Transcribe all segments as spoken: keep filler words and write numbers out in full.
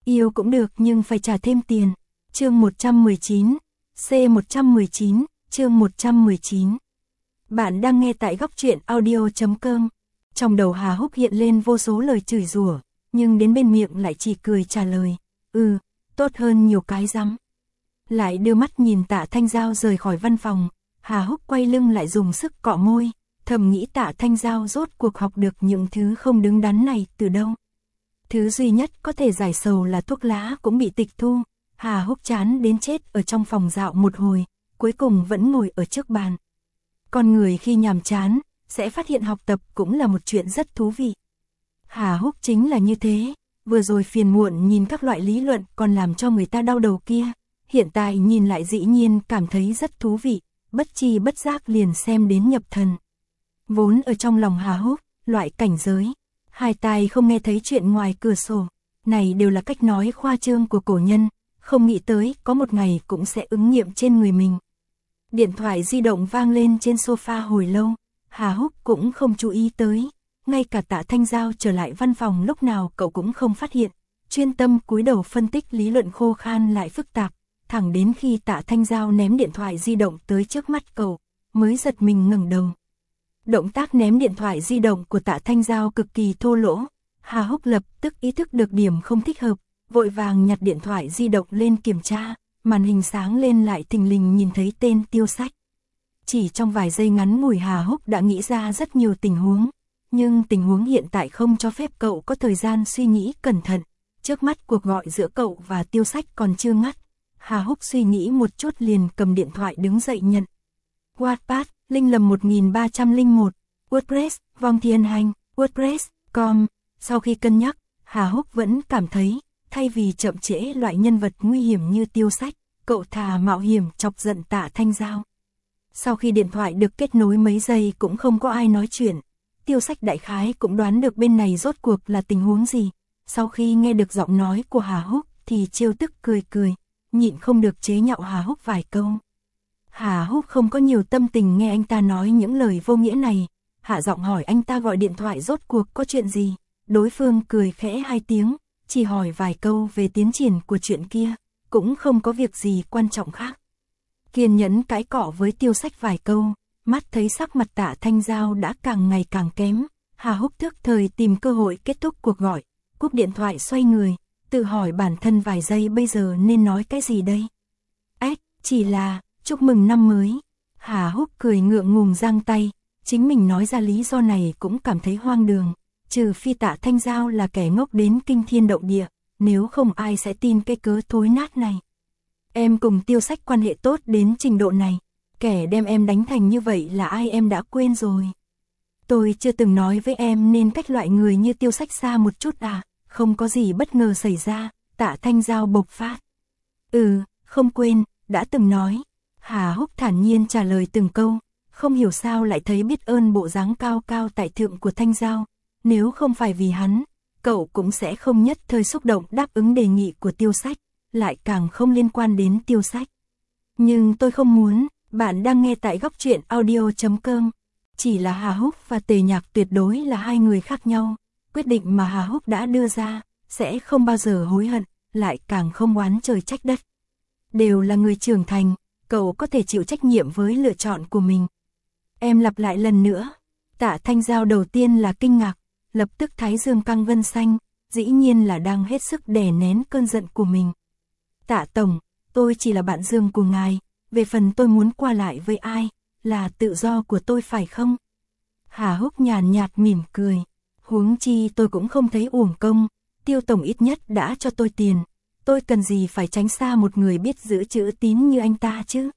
Yêu cũng được nhưng phải trả thêm tiền. Chương một trăm mười chín, C một trăm mười chín, chương một trăm mười chín. Bạn đang nghe tại góc truyện audio chấm com. Trong đầu Hà Húc hiện lên vô số lời chửi rủa, nhưng đến bên miệng lại chỉ cười trả lời, ừ, tốt hơn nhiều cái rắm. Lại đưa mắt nhìn Tạ Thanh Giao rời khỏi văn phòng, Hà Húc quay lưng lại dùng sức cọ môi, thầm nghĩ Tạ Thanh Giao rốt cuộc học được những thứ không đứng đắn này từ đâu. Thứ duy nhất có thể giải sầu là thuốc lá cũng bị tịch thu. Hà Húc chán đến chết ở trong phòng dạo một hồi, cuối cùng vẫn ngồi ở trước bàn. Con người khi nhàm chán, sẽ phát hiện học tập cũng là một chuyện rất thú vị. Hà Húc chính là như thế, vừa rồi phiền muộn nhìn các loại lý luận còn làm cho người ta đau đầu kia, hiện tại nhìn lại dĩ nhiên cảm thấy rất thú vị, bất chi bất giác liền xem đến nhập thần. Vốn ở trong lòng Hà Húc, loại cảnh giới, hai tai không nghe thấy chuyện ngoài cửa sổ, này đều là cách nói khoa trương của cổ nhân, không nghĩ tới có một ngày cũng sẽ ứng nghiệm trên người mình. Điện thoại di động vang lên trên sofa hồi lâu, Hà Húc cũng không chú ý tới, ngay cả Tạ Thanh Giao trở lại văn phòng lúc nào cậu cũng không phát hiện, chuyên tâm cúi đầu phân tích lý luận khô khan lại phức tạp, thẳng đến khi Tạ Thanh Giao ném điện thoại di động tới trước mắt cậu, mới giật mình ngẩng đầu. Động tác ném điện thoại di động của Tạ Thanh Giao cực kỳ thô lỗ, Hà Húc lập tức ý thức được điểm không thích hợp, vội vàng nhặt điện thoại di động lên kiểm tra, màn hình sáng lên lại thình lình nhìn thấy tên Tiêu Sách. Chỉ trong vài giây ngắn ngủi Hà Húc đã nghĩ ra rất nhiều tình huống, nhưng tình huống hiện tại không cho phép cậu có thời gian suy nghĩ cẩn thận, trước mắt cuộc gọi giữa cậu và Tiêu Sách còn chưa ngắt. Hà Húc suy nghĩ một chút liền cầm điện thoại đứng dậy nhận. Wattpad, Linh Lầm một nghìn ba trăm lẻ một, WordPress, Vong Thiên Hành, WordPress chấm com. Sau khi cân nhắc, Hà Húc vẫn cảm thấy, thay vì chậm trễ loại nhân vật nguy hiểm như Tiêu Sách, cậu thà mạo hiểm chọc giận Tạ Thanh Giao. Sau khi điện thoại được kết nối mấy giây cũng không có ai nói chuyện, Tiêu Sách đại khái cũng đoán được bên này rốt cuộc là tình huống gì. Sau khi nghe được giọng nói của Hà Húc thì trêu tức cười cười, nhịn không được chế nhạo Hà Húc vài câu. Hà Húc không có nhiều tâm tình nghe anh ta nói những lời vô nghĩa này, hạ giọng hỏi anh ta gọi điện thoại rốt cuộc có chuyện gì. Đối phương cười khẽ hai tiếng, chỉ hỏi vài câu về tiến triển của chuyện kia, cũng không có việc gì quan trọng khác. Kiên nhẫn cãi cọ với Tiêu Sách vài câu, mắt thấy sắc mặt Tạ Thanh Giao đã càng ngày càng kém, Hà Húc thức thời tìm cơ hội kết thúc cuộc gọi, cúp điện thoại xoay người, tự hỏi bản thân vài giây bây giờ nên nói cái gì đây. Ếch, chỉ là, chúc mừng năm mới. Hà Húc cười ngượng ngùng giang tay, chính mình nói ra lý do này cũng cảm thấy hoang đường, trừ phi Tạ Thanh Giao là kẻ ngốc đến kinh thiên động địa, nếu không ai sẽ tin cái cớ thối nát này. Em cùng Tiêu Sách quan hệ tốt đến trình độ này, kẻ đem em đánh thành như vậy là ai em đã quên rồi. Tôi chưa từng nói với em nên cách loại người như Tiêu Sách xa một chút à, không có gì bất ngờ xảy ra, Tạ Thanh Giao bộc phát. Ừ, không quên, đã từng nói. Hà Húc thản nhiên trả lời từng câu, không hiểu sao lại thấy biết ơn bộ dáng cao cao tại thượng của Thanh Giao, nếu không phải vì hắn, cậu cũng sẽ không nhất thời xúc động đáp ứng đề nghị của Tiêu Sách, lại càng không liên quan đến Tiêu Sách. Nhưng tôi không muốn, bạn đang nghe tại góc truyện audio chấm com. Chỉ là Hà Húc và Tề Nhạc tuyệt đối là hai người khác nhau, quyết định mà Hà Húc đã đưa ra, sẽ không bao giờ hối hận, lại càng không oán trời trách đất. Đều là người trưởng thành, cậu có thể chịu trách nhiệm với lựa chọn của mình. Em lặp lại lần nữa. Tạ Thanh Giao đầu tiên là kinh ngạc, lập tức thái dương căng gân xanh, dĩ nhiên là đang hết sức đè nén cơn giận của mình. Tạ Tổng, tôi chỉ là bạn Dương của ngài, về phần tôi muốn qua lại với ai, là tự do của tôi phải không? Hà Húc nhàn nhạt mỉm cười, huống chi tôi cũng không thấy uổng công, Tiêu Tổng ít nhất đã cho tôi tiền, tôi cần gì phải tránh xa một người biết giữ chữ tín như anh ta chứ?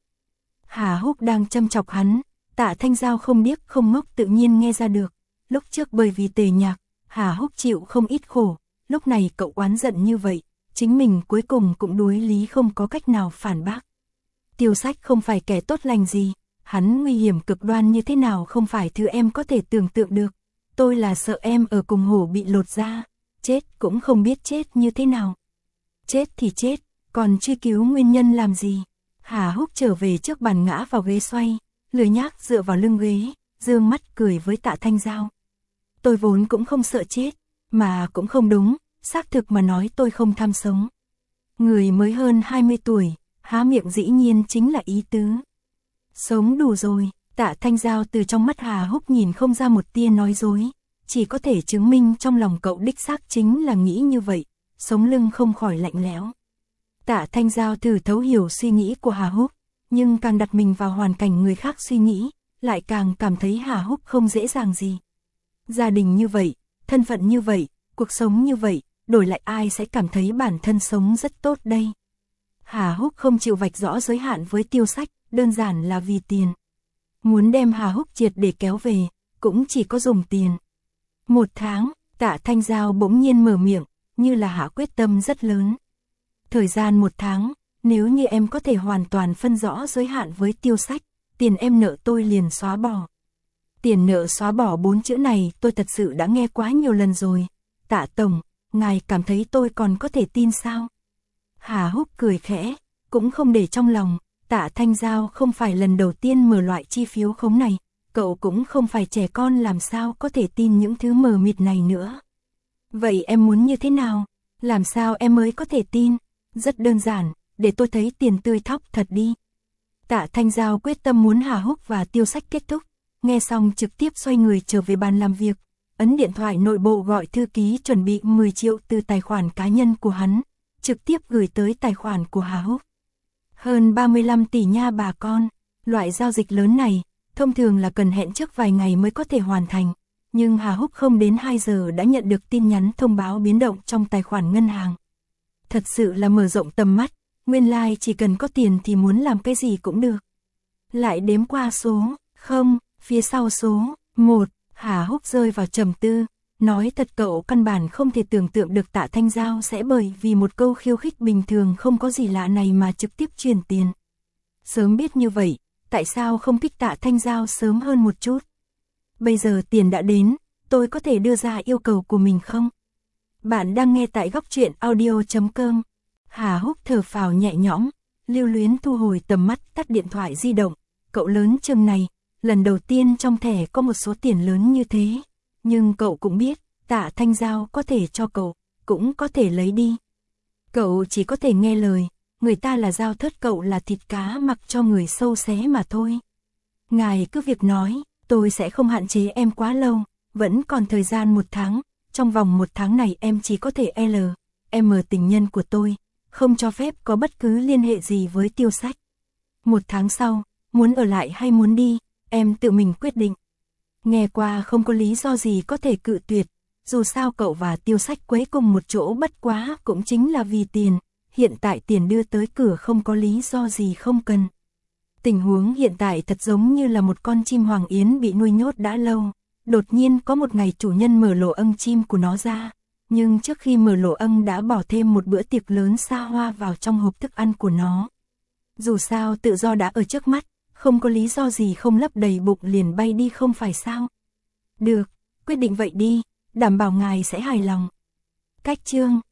Hà Húc đang châm chọc hắn, Tạ Thanh Giao không điếc không ngốc tự nhiên nghe ra được, lúc trước bởi vì Tề Nhạc, Hà Húc chịu không ít khổ, lúc này cậu oán giận như vậy, chính mình cuối cùng cũng đối lý không có cách nào phản bác. Tiêu Sách không phải kẻ tốt lành gì, hắn nguy hiểm cực đoan như thế nào không phải thứ em có thể tưởng tượng được, tôi là sợ em ở cùng hổ bị lột da, chết cũng không biết chết như thế nào. Chết thì chết, còn truy cứu nguyên nhân làm gì? Hà Húc trở về trước bàn ngã vào ghế xoay, lười nhác dựa vào lưng ghế, dương mắt cười với Tạ Thanh Giao. Tôi vốn cũng không sợ chết, mà cũng không đúng, xác thực mà nói tôi không tham sống. Người mới hơn hai mươi tuổi, há miệng dĩ nhiên chính là ý tứ. Sống đủ rồi, Tạ Thanh Giao từ trong mắt Hà Húc nhìn không ra một tia nói dối, chỉ có thể chứng minh trong lòng cậu đích xác chính là nghĩ như vậy, sống lưng không khỏi lạnh lẽo. Tạ Thanh Giao thử thấu hiểu suy nghĩ của Hà Húc, nhưng càng đặt mình vào hoàn cảnh người khác suy nghĩ, lại càng cảm thấy Hà Húc không dễ dàng gì. Gia đình như vậy, thân phận như vậy, cuộc sống như vậy, đổi lại ai sẽ cảm thấy bản thân sống rất tốt đây. Hà Húc không chịu vạch rõ giới hạn với Tiêu Sách, đơn giản là vì tiền. Muốn đem Hà Húc triệt để kéo về, cũng chỉ có dùng tiền. Một tháng, Tạ Thanh Giao bỗng nhiên mở miệng, như là hạ quyết tâm rất lớn. Thời gian một tháng, nếu như em có thể hoàn toàn phân rõ giới hạn với Tiêu Sách, tiền em nợ tôi liền xóa bỏ. Tiền nợ xóa bỏ bốn chữ này tôi thật sự đã nghe quá nhiều lần rồi. Tạ Tổng, ngài cảm thấy tôi còn có thể tin sao? Hà Húc cười khẽ, cũng không để trong lòng, Tạ Thanh Giao không phải lần đầu tiên mở loại chi phiếu khống này, cậu cũng không phải trẻ con làm sao có thể tin những thứ mờ mịt này nữa. Vậy em muốn như thế nào? Làm sao em mới có thể tin? Rất đơn giản, để tôi thấy tiền tươi thóc thật đi. Tạ Thanh Giao quyết tâm muốn Hà Húc và Tiêu Sách kết thúc, nghe xong trực tiếp xoay người trở về bàn làm việc, ấn điện thoại nội bộ gọi thư ký chuẩn bị mười triệu từ tài khoản cá nhân của hắn, trực tiếp gửi tới tài khoản của Hà Húc. Hơn ba mươi lăm tỷ nha bà con, loại giao dịch lớn này, thông thường là cần hẹn trước vài ngày mới có thể hoàn thành, nhưng Hà Húc không đến hai giờ đã nhận được tin nhắn thông báo biến động trong tài khoản ngân hàng. Thật sự là mở rộng tầm mắt, nguyên lai like chỉ cần có tiền thì muốn làm cái gì cũng được. Lại đếm qua số, không, phía sau số, một, Hà Húc rơi vào trầm tư, nói thật cậu căn bản không thể tưởng tượng được Tạ Thanh Giao sẽ bởi vì một câu khiêu khích bình thường không có gì lạ này mà trực tiếp chuyển tiền. Sớm biết như vậy, tại sao không kích Tạ Thanh Giao sớm hơn một chút? Bây giờ tiền đã đến, tôi có thể đưa ra yêu cầu của mình không? Bạn đang nghe tại góc truyện audio chấm com. Hà Húc thở phào nhẹ nhõm, lưu luyến thu hồi tầm mắt tắt điện thoại di động. Cậu lớn chừng này, lần đầu tiên trong thẻ có một số tiền lớn như thế. Nhưng cậu cũng biết, Tạ Thanh Giao có thể cho cậu, cũng có thể lấy đi. Cậu chỉ có thể nghe lời, người ta là dao thớt cậu là thịt cá mặc cho người sâu xé mà thôi. Ngài cứ việc nói, tôi sẽ không hạn chế em quá lâu, vẫn còn thời gian một tháng, trong vòng một tháng này em chỉ có thể L, M tình nhân của tôi, không cho phép có bất cứ liên hệ gì với Tiêu Sách. Một tháng sau, muốn ở lại hay muốn đi, em tự mình quyết định. Nghe qua không có lý do gì có thể cự tuyệt, dù sao cậu và Tiêu Sách quấy cùng một chỗ bất quá cũng chính là vì tiền, hiện tại tiền đưa tới cửa không có lý do gì không cần. Tình huống hiện tại thật giống như là một con chim hoàng yến bị nuôi nhốt đã lâu, đột nhiên có một ngày chủ nhân mở lỗ âng chim của nó ra, nhưng trước khi mở lỗ âng đã bỏ thêm một bữa tiệc lớn xa hoa vào trong hộp thức ăn của nó. Dù sao tự do đã ở trước mắt, không có lý do gì không lấp đầy bụng liền bay đi không phải sao? Được, quyết định vậy đi, đảm bảo ngài sẽ hài lòng. Cách chương